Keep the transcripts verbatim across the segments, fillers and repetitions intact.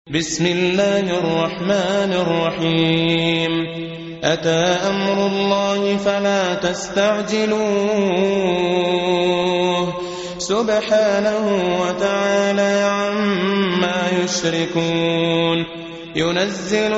بسم الله الرحمن الرحيم أتى أمر الله فلا تستعجلوه سبحانه وتعالى عما يشركون ينزل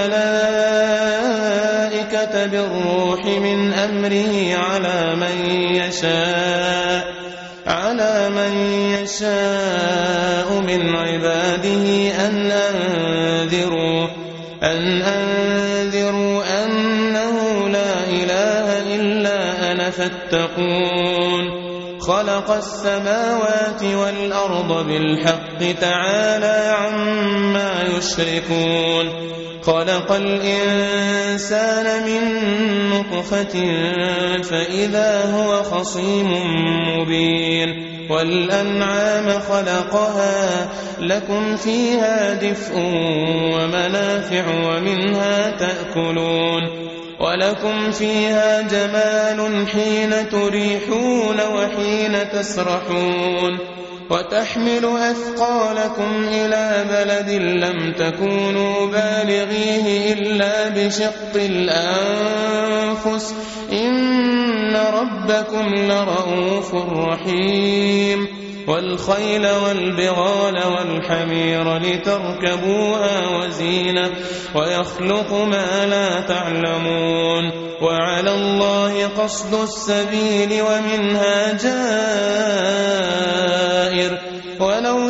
الملائكة بالروح من أمره على من يشاء على من يشاء من عباده أن أنذروا أن أنذروا أنه لا إله إلا أنا فاتقون خلق السماوات والأرض بالحق تعالى عما يشركون خلق الإنسان من نطفة فإذا هو خصيم مبين والأنعام خلقها لكم فيها دفء ومنافع ومنها تأكلون ولكم فيها جمال حين تريحون وحين تسرحون وتحمل أثقالكم إلى بلد لم تكونوا بالغيه إلا بشق الأنفس إن ربكم لرؤوف رحيم والخيل والبغال والحمير لتركبوها وزينة ويخلق ما لا تعلمون وعلى الله قصد السبيل ومنها جائر ولو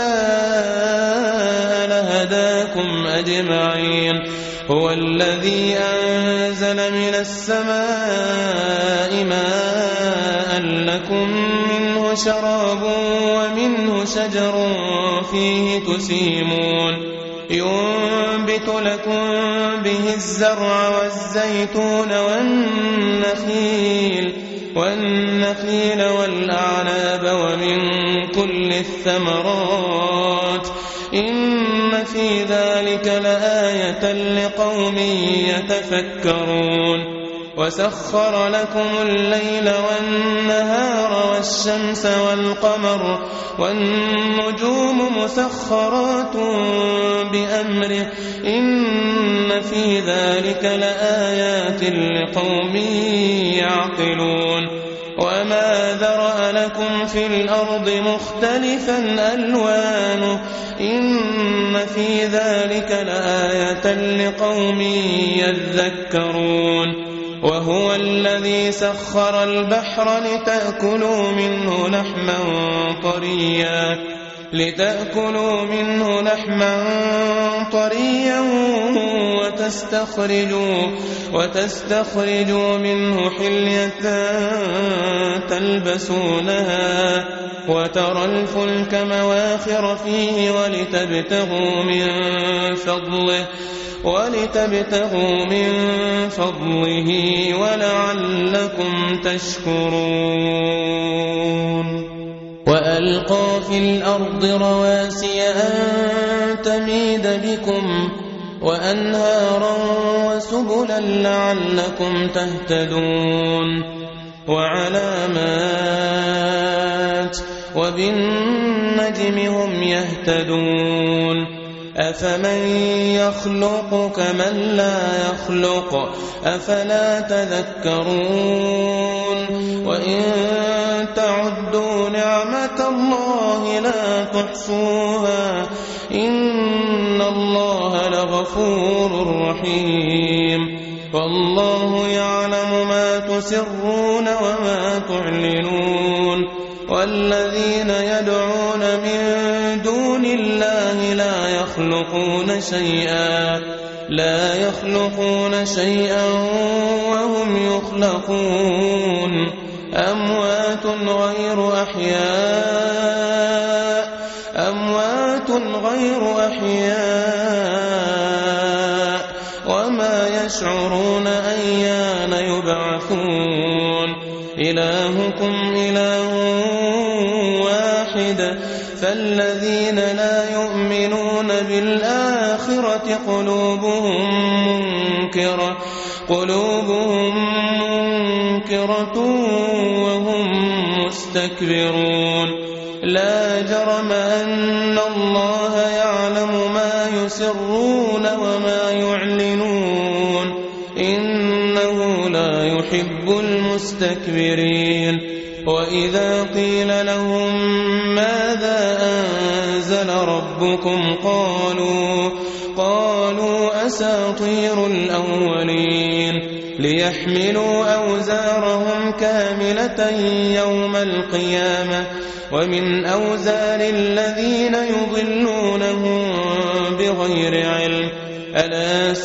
شاء لهداكم أجمعين هو الذي أنزل من السماء ماء لكم منه شراب ومنه شجر فيه تسيمون ينبت لكم به الزرع والزيتون والنخيل والنخيل والأعناب ومن كل الثمرات إن في ذلك لآية لقوم يتفكرون وسخر لكم الليل والنهار والشمس والقمر والنجوم مسخرات بأمره إن في ذلك لآيات لقوم يعقلون وما ذرأ لكم في الأرض مختلفا ألوانه إن في ذلك لآية لقوم يذكرون وهو الذي سخر البحر لتأكلوا منه لحما طريا لتأكلوا منه لحما طريا وتستخرجوا وتستخرجوا منه حلية تلبسونها وترى الفلك مواخر فيه ولتبتغوا من فضله ولتبتغوا من فضله ولعلكم تشكرون وألقى في الأرض رواسي أن تميد بكم وأنهارا وسبلا لعلكم تهتدون وعلامات وبالنجم هم يهتدون أفمن يخلق كمن لا يخلق أفلا تذكرون وإن تعدوا نعمة الله لا تحصوها إن الله لغفور رحيم والله يعلم ما تسرون وما تعلنون والذين يدعون من دون الله لا يخلقون شيئا لا يخلقون شيئا وهم يخلقون أموات غير أحياء أموات غير أحياء وما يشعرون أيان يبعثون إلهكم إله واحد فالذين لا يؤمنون بالآخرة قلوبهم منكرة قلوبهم منكرة وهم مستكبرون لا جرم أن الله يعلم ما يسرون وما يعلنون إنه لا يحب المستكبرين وإذا قيل لهم ماذا أنزل ربكم قالوا قالوا أساطير الأولين ليحملوا أوزارهم كاملة يوم القيامة ومن أوزار الذين يضلونهم بغير علم ألا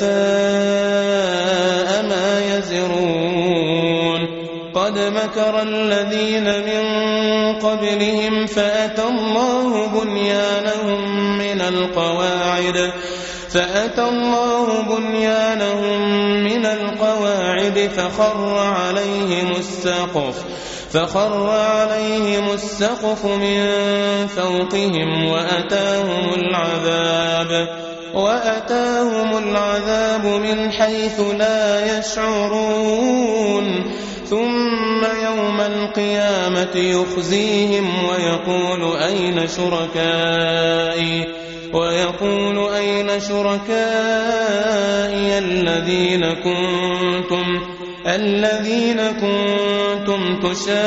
ساء ما يزرون قد مكر الذين من قبلهم فأتى الله بنيانهم من القواعد فأتى الله بنيانهم من القواعد فخر عليهم السقف فخر عليهم السقف من فوقهم وأتاهم العذاب وأتاهم العذاب من حيث لا يشعرون ثم يوم القيامة يخزيهم ويقول أين شركائي ويقول أين شركائي الذين كنتم الذين كنتم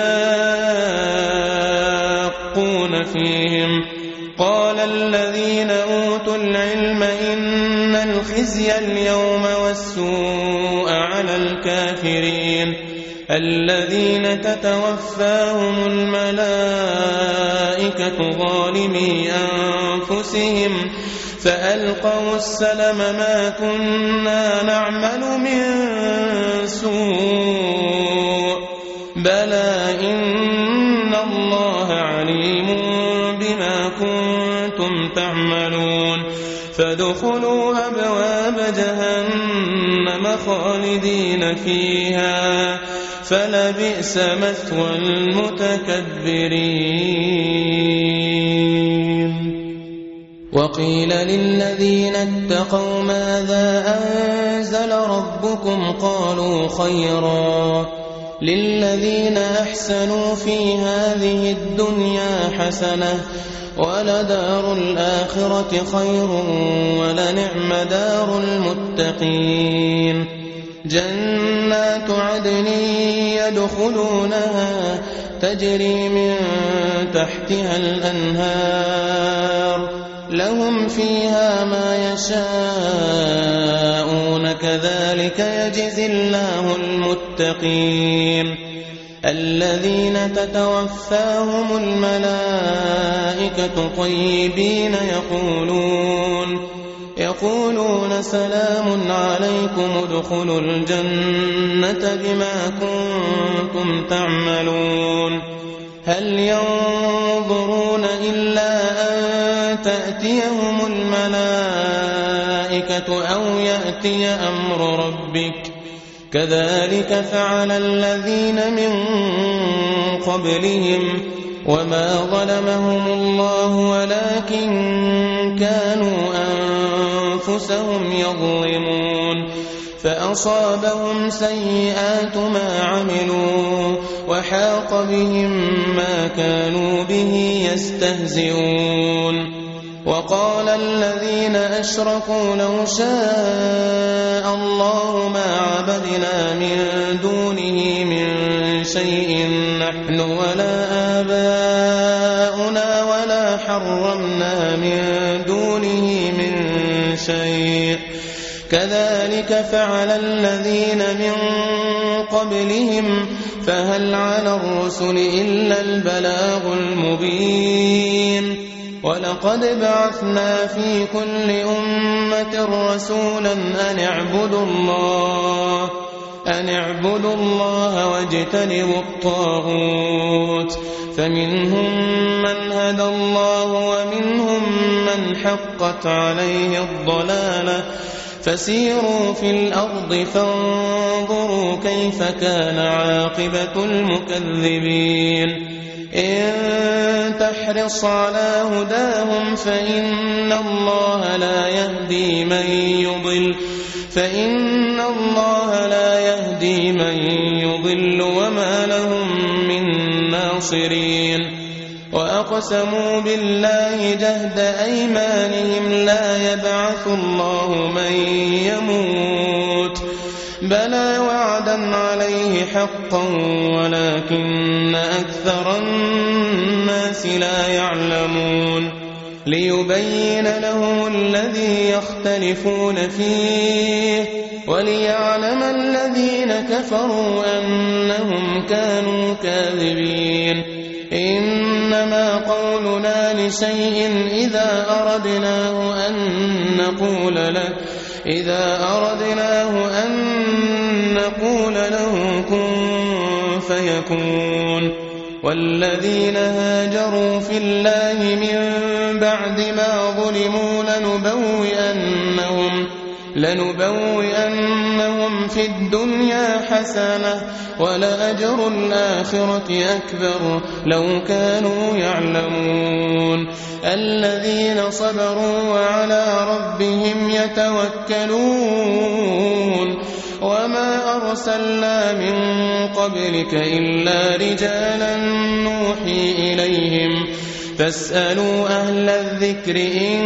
تشاقون فيهم قال الذين أوتوا العلم إن الخزي اليوم والسوء على الكافرين الذين تتوفاهم الملائكة ظالمي أنفسهم فألقوا السلم ما كنا نعمل من سوء بلى إن الله عليم بما كنتم تعملون فادخلوا أبواب جهنم خالدين فيها فلبئس مثوى المتكبرين وقيل للذين اتقوا ماذا أنزل ربكم قالوا خيرا للذين أحسنوا في هذه الدنيا حسنة ولدار الآخرة خير ولنعم دار المتقين جنات عدن يدخلونها تجري من تحتها الأنهار لهم فيها ما يشاءون كذلك يجزي الله المتقين الذين تتوفاهم الملائكة طيبين يقولون يقولون سلام عليكم ادخلوا الجنة بما كنتم تعملون هل ينظرون إلا أن تأتيهم الملائكة أو يأتي أمر ربك كذلك فعل الذين من قبلهم وما ظلمهم الله ولكن كانوا أنفسهم يظلمون فأصابهم سيئات ما عملوا وحاق بهم ما كانوا به يستهزئون وقال الذين أشركوا لو شاء الله ما عبدنا من دونه من شيء نحن ولا آباؤنا ولا حرمنا من دونه من شيء كذلك فعل الذين من قبلهم فهل على الرسل إلا البلاغ المبين ولقد بعثنا في كل أمة رسولا أن اعبدوا الله أن اعبدوا الله واجتنبوا الطاغوت فمنهم من هدى الله ومنهم من حقت عليه الضلالة فسيروا في الأرض فانظروا كيف كان عاقبة المكذبين إن تحرص على هداهم فإن الله لا يهدي من يضل فإن الله لا يهدي من يضل وما لهم من ناصرين وأقسموا بالله جهد أيمانهم لا يبعث الله من يموت بلى وعدا عليه حقا ولكن أكثر الناس لا يعلمون ليبين لهم الذي يختلفون فيه وليعلم الذين كفروا أنهم كانوا كاذبين إنما قولنا لشيء إذا أردناه أن نقول له إذا أردناه أن نقول له كن فيكون والذين هاجروا في الله من بعد ما ظلموا لنبوئنهم لنبوئنهم في الدنيا حسنة ولأجر الآخرة أكبر لو كانوا يعلمون الذين صبروا وعلى ربهم يتوكلون وما أرسلنا من قبلك إلا رجالا نوحي إليهم فاسألوا أهل الذكر إن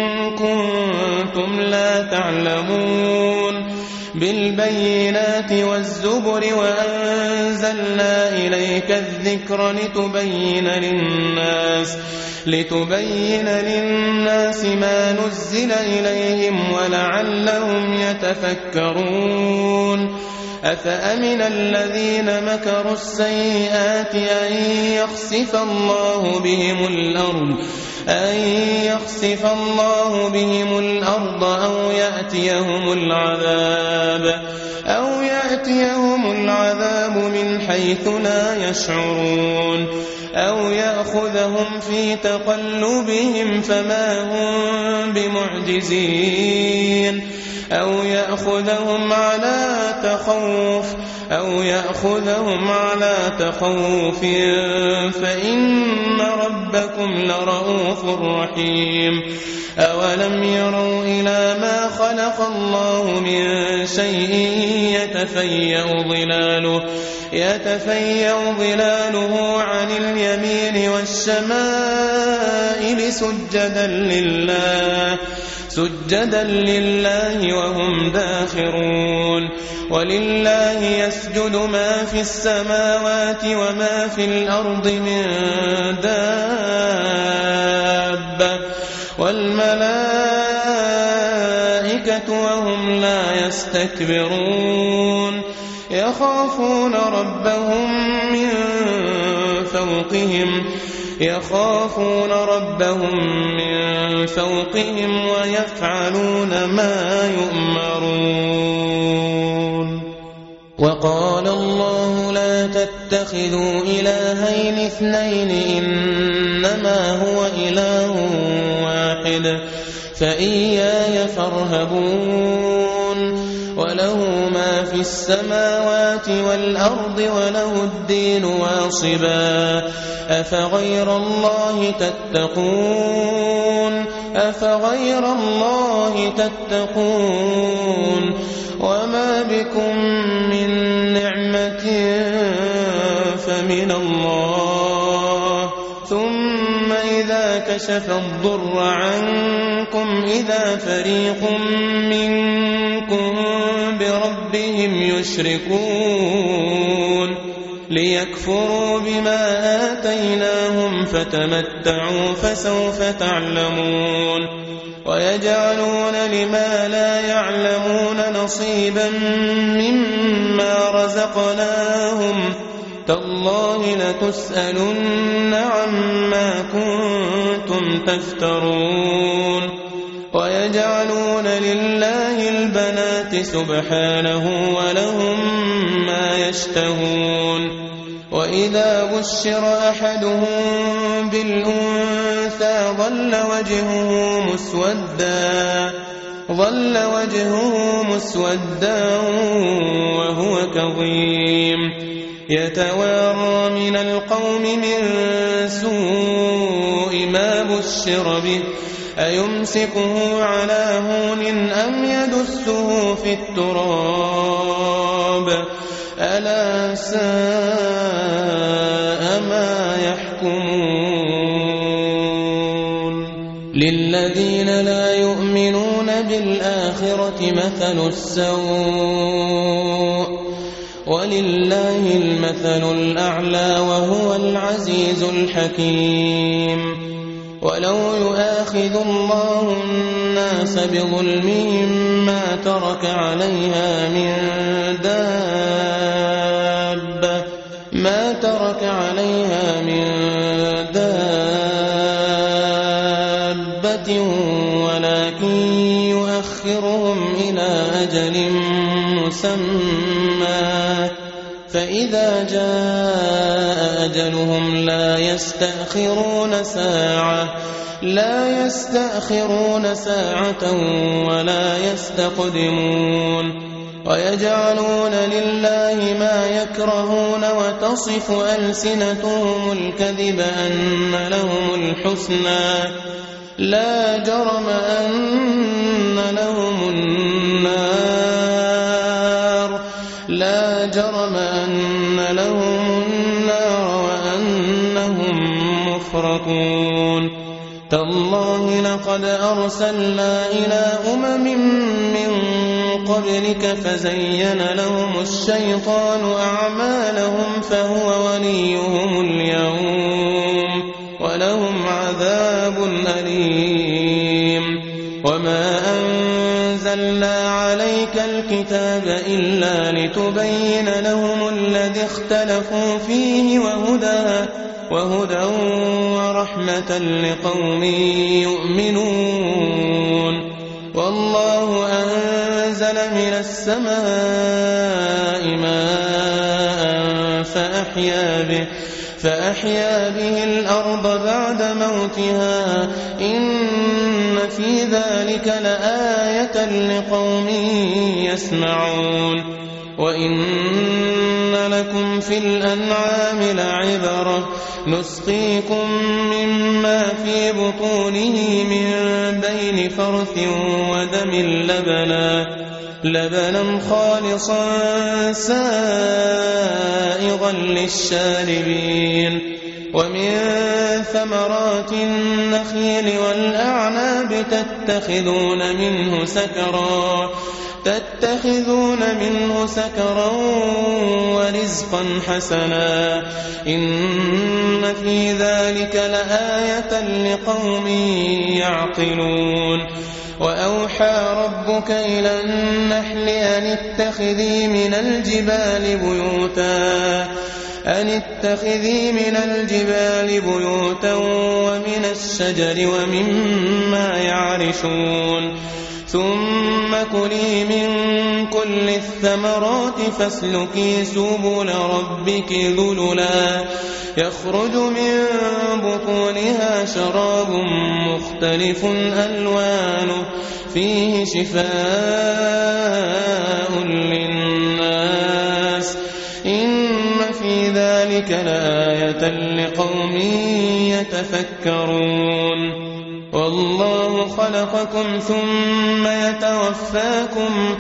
كنتم لا تعلمون بالبينات والزبر وأنزلنا إليك الذكر لتبين للناس لتبين للناس ما نزل إليهم ولعلهم يتفكرون أفأمن الذين مكروا السيئات أن يخسف الله بهم الأرض أن يخسف الله بهم الأرض أو يأتيهم العذاب أو يأتيهم العذاب من حيث لا يشعرون أو يأخذهم في تقلبهم فما هم بمعجزين أو يأخذهم على تخوف أو يأخذهم على تخوف فإن ربكم لرؤوف رحيم أولم يروا إلى ما خلق الله من شيء يتفيأ ظلاله يتفيأ ظلاله عن اليمين والشمائل سجدا لله سجدا لله وهم داخرون ولله يسجد ما في السماوات وما في الأرض من دابة والملائكة وهم لا يستكبرون يخافون ربهم من فوقهم يخافون ربهم من فوقهم ويفعلون ما يؤمرون وقال الله لا تتخذوا إلهين اثنين إنما هو إله واحد فإياي فارهبون وله ما في السماوات والأرض وله الدين واصبا أفغير الله تتقون أفغير الله تتقون وما بكم من نعمة فمن الله ثم إذا كشف الضر عنكم إذا فريق منكم بربهم يشركون ليكفروا بما آتيناهم فتمتعوا فسوف تعلمون ويجعلون لما لا يعلمون نصيبا مما رزقناهم تالله لتسألن عما كنتم تفترون ويجعلون لله البنات سبحانه ولهم ما يشتهون وإذا بشر أحدهم بالأنثى ظل وجهه مسودا ظل وجهه مسودا وهو كظيم يتوارى من القوم من سوء ما بشر به أيمسكه على هون أم يدسه في التراب ألا ساء ما يحكمون للذين لا يؤمنون بالآخرة مثل السوء ولله المثل الأعلى وهو العزيز الحكيم ولو يؤاخذ الله الناس بظلمهم ما ترك عليها من دابة ما ترك عليها من دابة ولكن يؤخرهم إلى أجل مسمى فإذا جاء أجلهم لا يستأخرون ساعة لا يستأخرون ساعة ولا يستقدمون ويجعلون لله ما يكرهون وتصف ألسنتهم الكذب أن لهم الحسنى لا جرم أن لهم النار لا جرم أن لهم النار وأنهم مفرطون تالله لقد أرسلنا إلى أمم من قبلك فزين لهم الشيطان أعمالهم فهو وليهم اليوم ولهم عذاب أليم وما أنزلنا عليك الكتاب إلا لتبين لهم الذي اختلفوا فيه وهدى وهدى ورحمة لقوم يؤمنون والله أنزل من السماء ماء فأحيا به فأحيا به الأرض بعد موتها إن في ذلك لآية لقوم يسمعون وإن لكم في الأنعام لعبرة نسقيكم مما في بطونه من بين فرث ودم لبنا لبنا خالصا سائغا للشاربين ومن ثمرات النخيل والأعناب تتخذون منه سكرا تتخذون منه سكرا ورزقا حسنا إن في ذلك لآية لقوم يعقلون وأوحى ربك إلى النحل أن اتخذي من الجبال بيوتا أن اتخذي من الجبال بيوتا ومن الشجر ومما يعرشون ثم كلي من كل الثمرات فاسلكي سبل ربك ذللا يخرج من بطونها شراب مختلف ألوانه فيه شفاء للناس إن في ذلك لآية لقوم يتفكرون والله خلقكم ثم يتوفاكم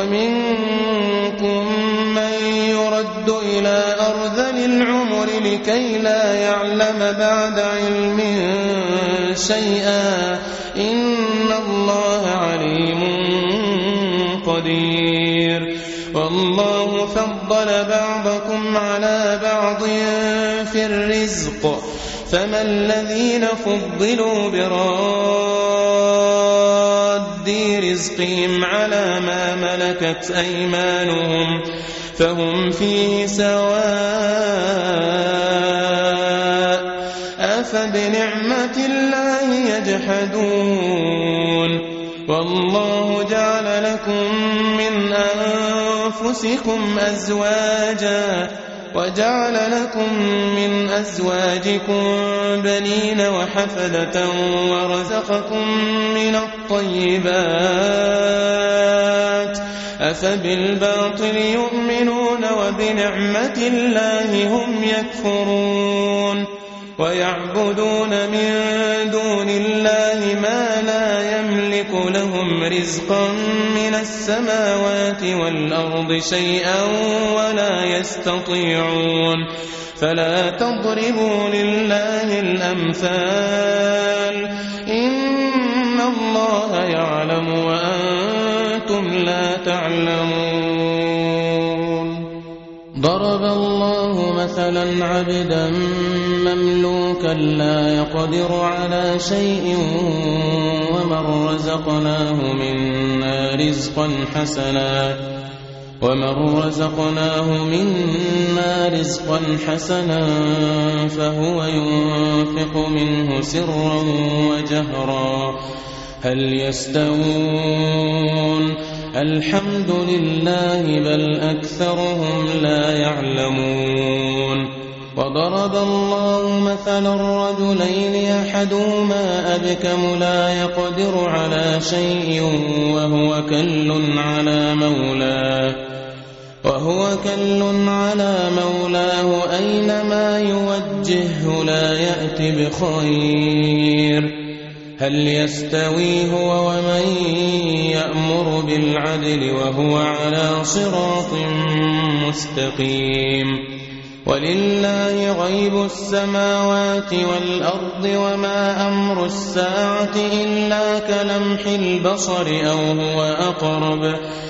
ومنكم من يرد إلى أرذل العمر لكي لا يعلم بعد علم شيئا إن الله عليم قدير والله فضل بعضكم على بعض في الرزق فما الذين فضلوا براد رزقهم على ما ملكت أيمانهم فهم فيه سواء أفبنعمة الله يجحدون والله جعل لكم من أنفسكم أزواجا وجعل لكم من أزواجكم بنين وحفدة ورزقكم من الطيبات أفبالباطل يؤمنون وبنعمة الله هم يكفرون ويعبدون من دون الله ما لا يملك لهم رزقا من السماوات والأرض شيئا ولا يستطيعون فلا تضربوا لله الأمثال إن يعلم وأنتم لا تعلمون. ضرب الله مثلا عبدا مملوكا لا يقدر على شيء ومن رزقناه منا رزقا حسنا ومن رزقناه منا رزقا حسنا فهو ينفق منه سرا وجهرا هل يستوون؟ الحمد لله بل أكثرهم لا يعلمون. وضرب الله مثلا رجلين أحدهما أبكم لا يقدر على شيء وهو كل على مولاه وهو كل على مولاه أينما يوجهه لا يأتي بخير هل يستوي هو ومن يأمر بالعدل وهو على صراط مستقيم. ولله غيب السماوات والأرض وما أمر الساعة إلا كلمح البصر أو هو أقرب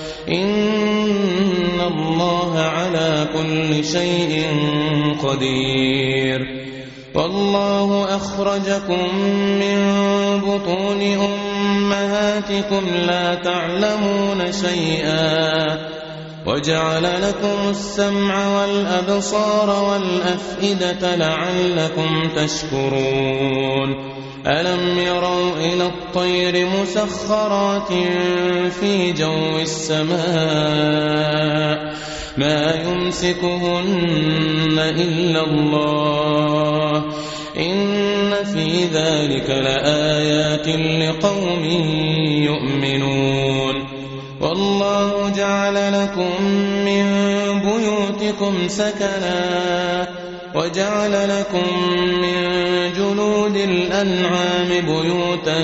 إن الله على كل شيء قدير. والله أخرجكم من بطون أمهاتكم لا تعلمون شيئا وجعل لكم السمع والأبصار والأفئدة لعلكم تشكرون. ألم يروا إلى الطير مسخرات في جو السماء ما يمسكهن إلا الله إن في ذلك لآيات لقوم يؤمنون. والله جعل لكم من بيوتكم سكنا وجعل لكم من جلود الأنعام بيوتا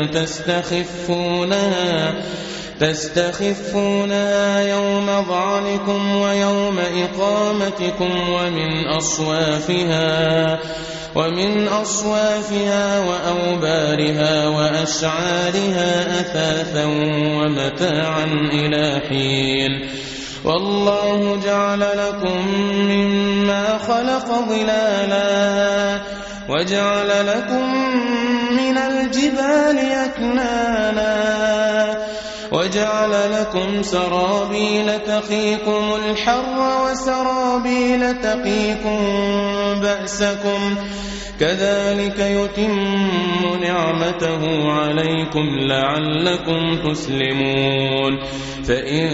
تستخفونها تستخفونها يوم ظعنكم ويوم إقامتكم ومن أصوافها ومن أصوافها وأوبارها وأشعارها أثاثا ومتاعا إلى حين. والله جعل لكم مما خلق ظلالا وجعل لكم من الجبال أكنانا وجعل لكم سرابيل تقيكم الحر وسرابيل تقيكم بأسكم كذلك يتم نعمته عليكم لعلكم تسلمون. فإن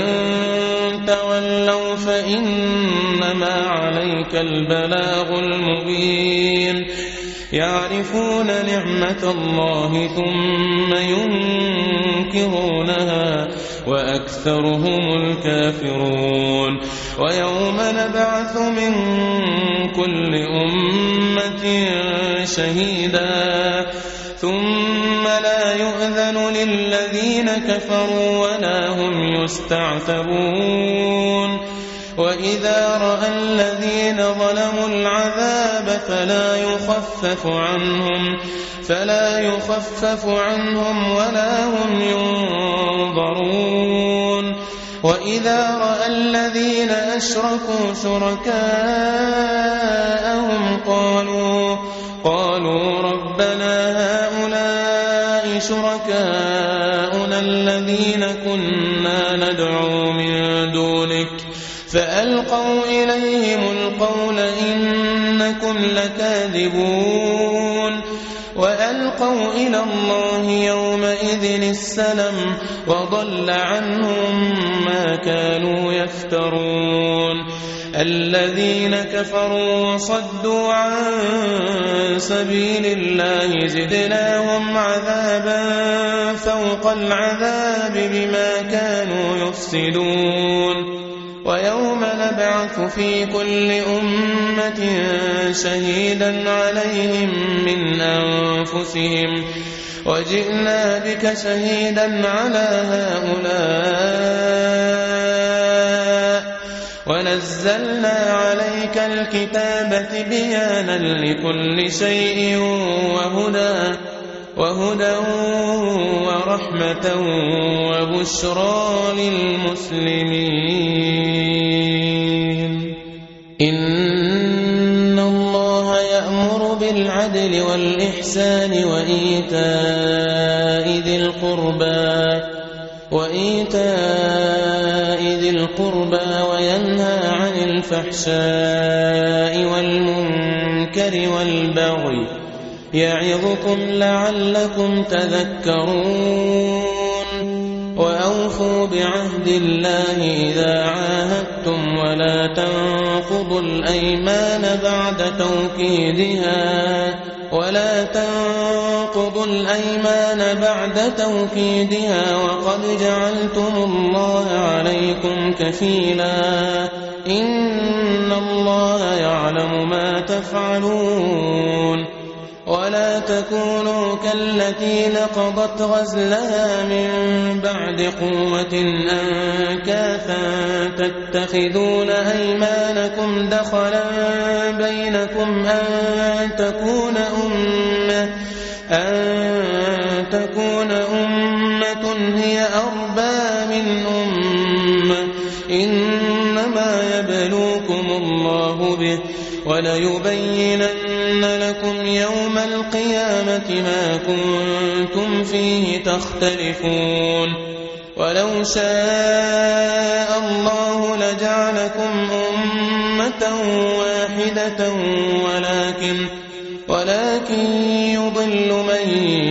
تولوا فإنما عليك البلاغ المبين. يعرفون نعمة الله ثم ينكرونها وأكثرهم الكافرون. ويوم نبعث من كل أمة شهيدا ثم لا يؤذن للذين كفروا ولا هم يستعتبون. وإذا رأى الذين ظلموا العذاب فلا يخفف عنهم فلا يخفف عنهم ولا هم ينظرون. وإذا رأى الذين أشركوا شركاءهم قالوا قالوا ربنا هؤلاء شركاؤنا الذين كنا ندعو من دونك فألقوا إليهم القول إنكم لكاذبون. وألقوا إلى الله يومئذ السلم وضل عنهم ما كانوا يفترون. الذين كفروا وصدوا عن سبيل الله زدناهم عذابا فوق العذاب بما كانوا يفسدون. ويوم نبعث في كل أمة شهيدا عليهم من أنفسهم وجئنا بك شهيدا على هؤلاء ونزلنا عليك الكتاب بيانا لكل شيء وهدى وهدى ورحمة وبشرى للمسلمين. إن الله يأمر بالعدل والإحسان وإيتاء ذي القربى وإيتاء ذي القربى وينهى عن الفحشاء والمنكر والبغي يعظكم لعلكم تذكرون. وأوفوا بعهد الله إذا عاهدتم ولا تنقضوا الأيمان بعد توكيدها ولا تنقضوا الأيمان بعد توكيدها وقد جعلتم الله عليكم كفيلا إن الله يعلم ما تفعلون. ولا تكونوا كالتي نقضت غزلها من بعد قوة أنكاثا تتخذون أيمانكم دخلا بينكم أن تكون أمة أن تكون أمة هي أربى من أمة إنما يبلوكم الله به وليبينن لكم يوم القيامة ما كنتم فيه تختلفون. ولو شاء الله لجعلكم أمة واحدة ولكن ولكن يضل من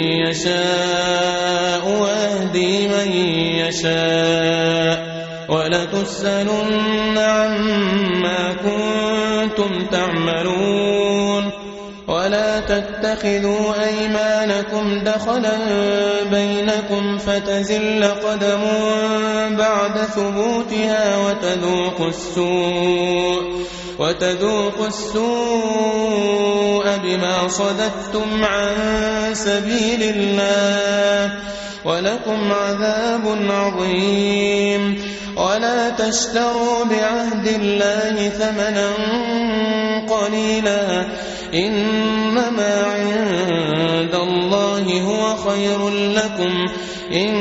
يشاء ويهدي من يشاء ولتسألن عما كنتم تعملون. ولا تتخذوا أيمانكم دخلا بينكم فتزل قدم بعد ثبوتها وتذوقوا السوء وتذوقوا السوء بما صددتم عن سبيل الله ولكم عذاب عظيم. ولا تشتروا بعهد الله ثمنا قليلا إنما عند الله هو خير لكم إن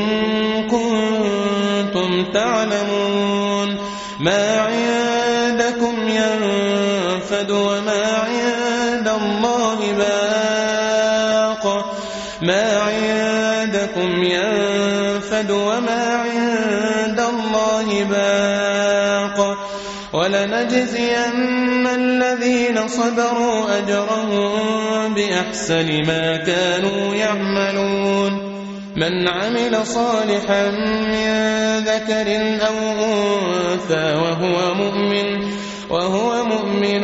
كنتم تعلمون. ما عندكم ينفد وما عند الله باق ما عندكم ينفد وما عند الله باق ولنجزين الذين صبروا أجرهم بأحسن ما كانوا يعملون. من عمل صالحا من ذكر أو أنثى وهو مؤمن وهو مؤمن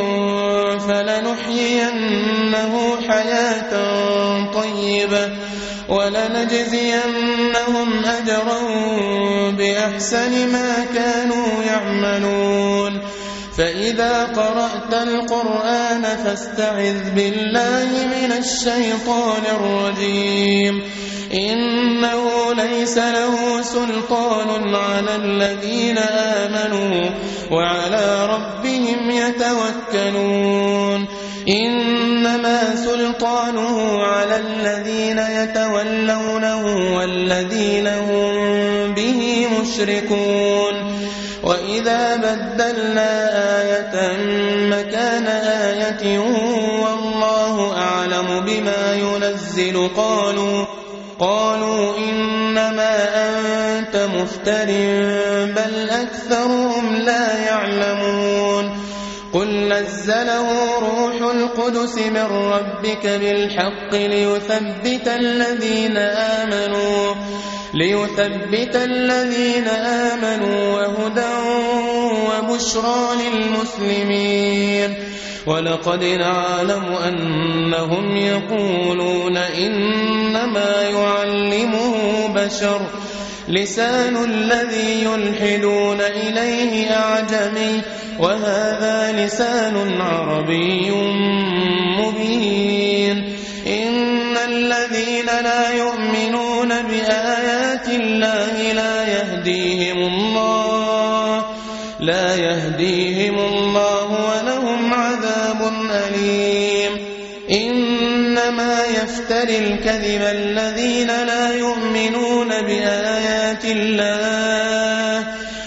فلنحيينه حياة طيبة ولنجزينهم أجرهم بأحسن ما كانوا يعملون. فإذا قرأت القرآن فاستعذ بالله من الشيطان الرجيم إنه ليس له سلطان على الذين آمنوا وعلى ربهم يتوكلون. إنما سلطانه على الذين يتولونه والذين هم به مشركون. وإذا بدلنا آية مكان آية والله أعلم بما ينزل قالوا قالوا إنما أنت مفتر بل أكثرهم لا يعلمون. قل نزله روح القدس من ربك بالحق ليثبت الذين آمنوا ليثبت الذين آمنوا وهدى وبشرى للمسلمين. ولقد نعلم أنهم يقولون إنما يعلمه بشر لسان الذي يلحدون إليه أعجمي وهذا لسان عربي مبين. إن الذين لا يؤمنون بآيات الله لا يهديهم الله لا يهديهم الله ولهم عذاب أليم. إنما يفتري الكذب الذين لا يؤمنون بآيات الله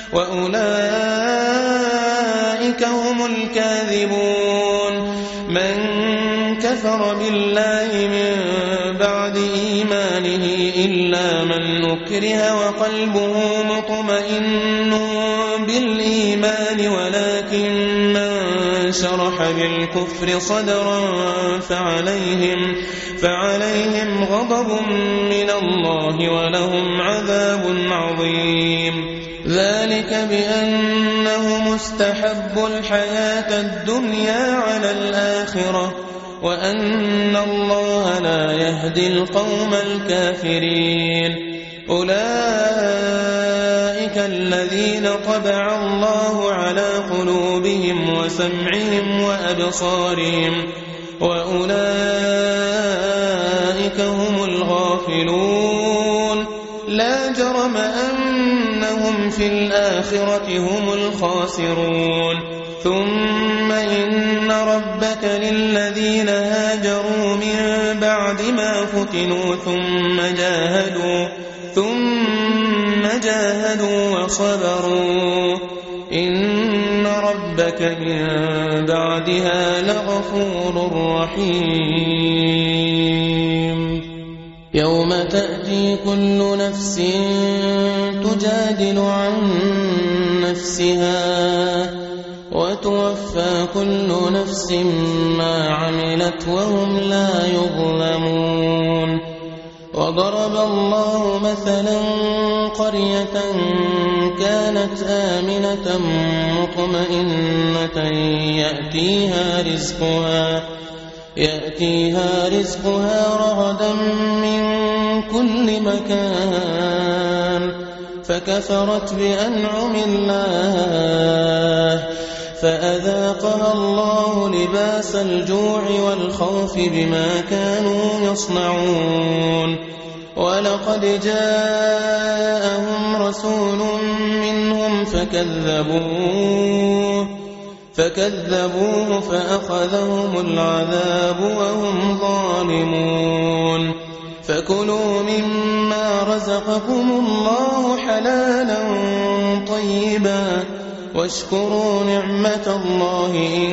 وأولئك هم الكاذبون من كفر بالله من بعد إيمانه إلا من أكره وقلبه مطمئن بالإيمان ولكن من شرح بالكفر صدرا فعليهم, فعليهم غضب من الله ولهم عذاب عظيم ذلك بأنه مستحب الحياة الدنيا على الآخرة وأن الله لا يهدي القوم الكافرين أولئك الذين طبع الله على قلوبهم وسمعهم وأبصارهم وأولئك هم الغافلون لا جرم أنهم في الآخرة هم الخاسرون ثم إن ربك للذين هاجروا من بعد ما فتنوا ثم جاهدوا ثم جاهدوا وصبروا إن ربك من بعدها لغفور رحيم يوم تأتي كل نفس تجادل عن نفسها وتوفى كل نفس ما عملت وهم لا يظلمون وضرب الله مثلا قرية كانت آمنة مطمئنة يأتيها رزقها يأتيها رزقها رغدا من كل مكان فكفرت بأنعم الله فأذاقها الله لباس الجوع والخوف بما كانوا يصنعون ولقد جاءهم رسول منهم فكذبوه فكذبوه فأخذهم العذاب وهم ظالمون فكلوا مما رزقكم الله حلالا طيبا واشكروا نعمة الله إن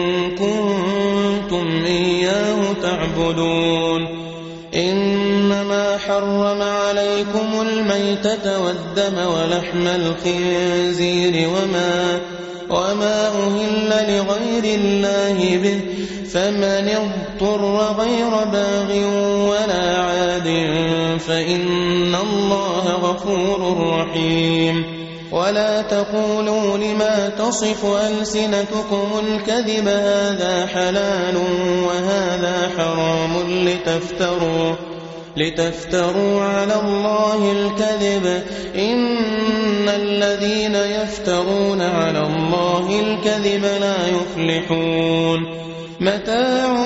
كنتم إياه تعبدون إنما حرم عليكم الميتة والدم ولحم الخنزير وما, وما أهل لغير الله به فمن اضطر غير باغ ولا عاد فإن الله غفور رحيم ولا تقولوا لما تصف ألسنتكم الكذب هذا حلال وهذا حرام لتفتروا لتفتروا على الله الكذب إن الذين يفترون على الله الكذب لا يفلحون متاع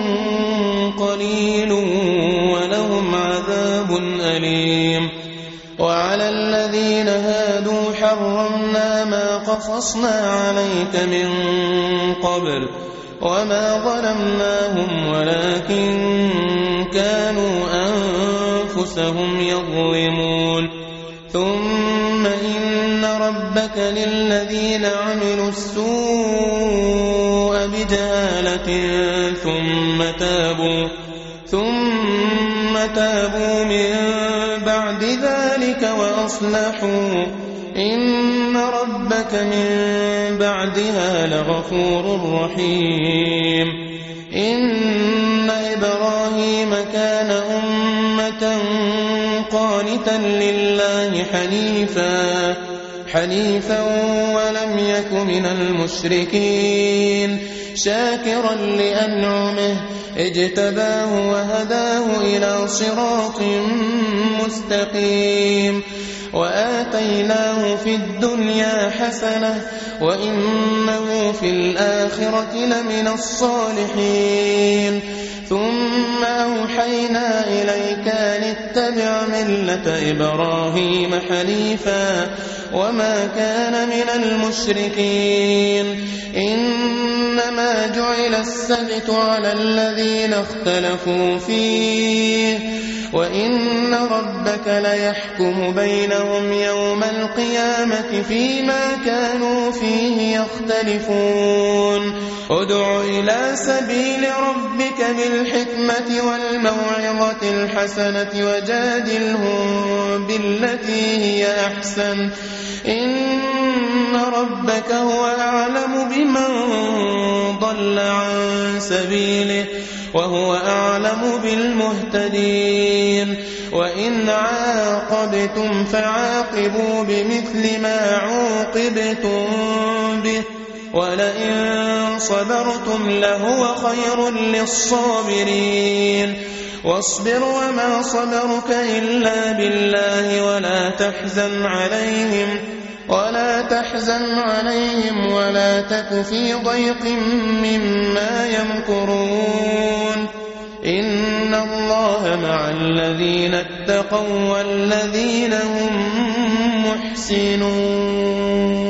قليل ولهم عذاب أليم وعلى الذين هادوا حرمنا ما قصصنا عليك من قبل وما ظلمناهم ولكن كانوا أنفسهم يظلمون ثم إن ربك للذين عملوا السوء بجهالة ثم تابوا ثم تابوا من بعد ذلك وأصلحوا إن ربك من بعدها لغفور رحيم إن إبراهيم كان أمة قانتا لله حنيفا حنيفا ولم يك من المشركين شاكرا لأنعمه اجتباه وهداه إلى صراط مستقيم وآتيناه في الدنيا حسنة وإنه في الآخرة لمن الصالحين ثم أوحينا إليك أن اتبع ملة إبراهيم حنيفا وما كان من المشركين إن إنما جعل السبت على الذين اختلفوا فيه وإن ربك ليحكم بينهم يوم القيامة فيما كانوا فيه يختلفون ادع إلى سبيل ربك بالحكمة والموعظة الحسنة وجادلهم بالتي هي أحسن إن ربك هو أعلم بمن ضل عن سبيله وهو أعلم بالمهتدين وإن عاقبتم فعاقبوا بمثل ما عوقبتم به ولئن صبرتم لهو خير للصابرين واصبر وما صبرك إلا بالله ولا تحزن عليهم ولا تحزن عليهم ولا تك في ضيق مما يمكرون إن الله مع الذين اتقوا والذين هم محسنون.